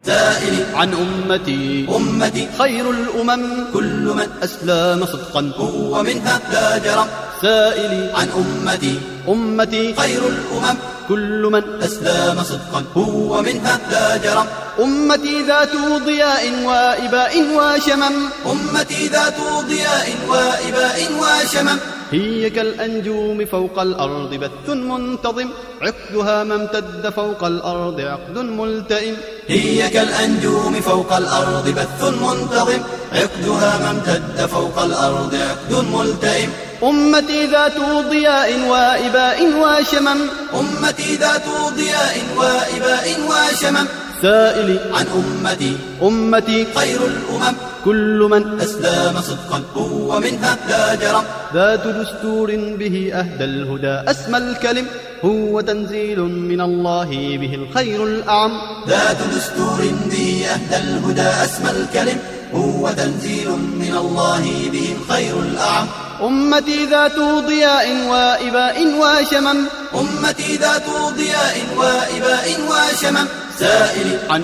سائلي عن أمتي خير الأمم كل من أسلم صدقا هو منها لا جرم. سائلي عن أمتي خير الأمم كل من أسلم صدقا هو منها لا جرم. أمتي ذات ضياء وإباء وشمم أمتي ذات ضياء وإباء وشمم. هي كالأنجوم فوق الأرض بث منتظم عقدها ما امتد فوق الأرض عقد ملتئم. هي كالأنجوم فوق الأرض بث منتظم عقدها ما امتد فوق الأرض عقد ملتئم. أمتي ذات ضياء وإباء وشمم أمتي ذات ضياء وإباء وشمم. سائلي عن أمتي خير الأمم كل من أسلم صدقا هو منها لا جرم. ذات دستور به أهدى الهدى أسمى الكلم هو تنزيل من الله به الخير الأعم. ذات دستور به أهدى الهدى أسمى الكلم هو تنزيل من الله به الخير الأعم. أمتي ذات ضياء وإباء وشمم أمتي ذات ضياء وإباء وشمم. سائلي عن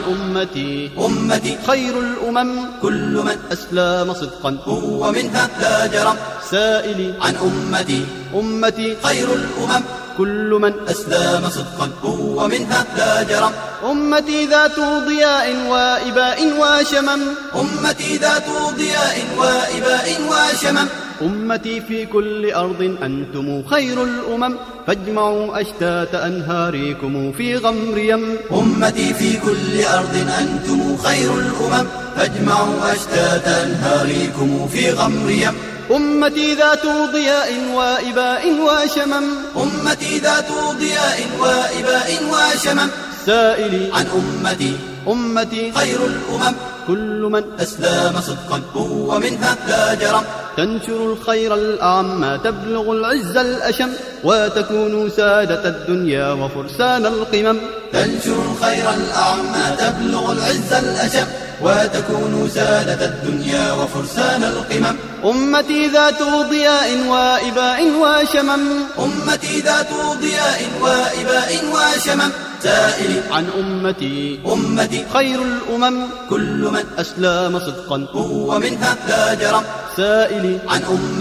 أمتي خير الأمم كل من أسلم صدقا هو منها لا جرم. سائلي عن أمتي خير الأمم كل من أسلم صدقا هو منها لا جرم. أمتي ذات ضياء وإباء وشمم أمتي ذات ضياء وإباء وشمم. أمتي في كل أرض أنتم خير الأمم فاجمعوا أشتات أنهاركم في غمر يم. أمتي في كل أرض أنتم خير الأمم فاجمعوا أشتات أنهاركم في غمر يم. أمتي ذات ضياء وإباء وشمم أمتي ذات ضياء وإباء وشمم. سائلي عن أمتي خير الأمم كل من أسلم صدقا هو منها لا جرم. تنشر الخير الأعم تبلغ العز الأشم وتكون سادة الدنيا وفرسان القمم. تنشر الخير الأعم تبلغ العز الأشم وتكون سادة الدنيا وفرسان القمم. أمتي ذات ضياء وإباء وشمم أمتي ذات ضياء وإباء وشمم. سائلي عن أمتي خير الأمم كل من أسلم صدقا هو منها لا جرم. سائلي عن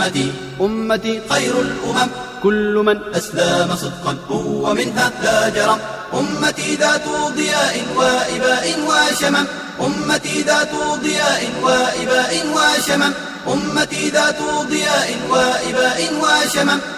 أمتي خير الأمم كل من أسلم صدقا هو منها لا جرم. أمتي ذات ضياء وإباء وشمم أمتي ذات ضياء وإباء وشمم أمتي ذات ضياء وإباء وشمم.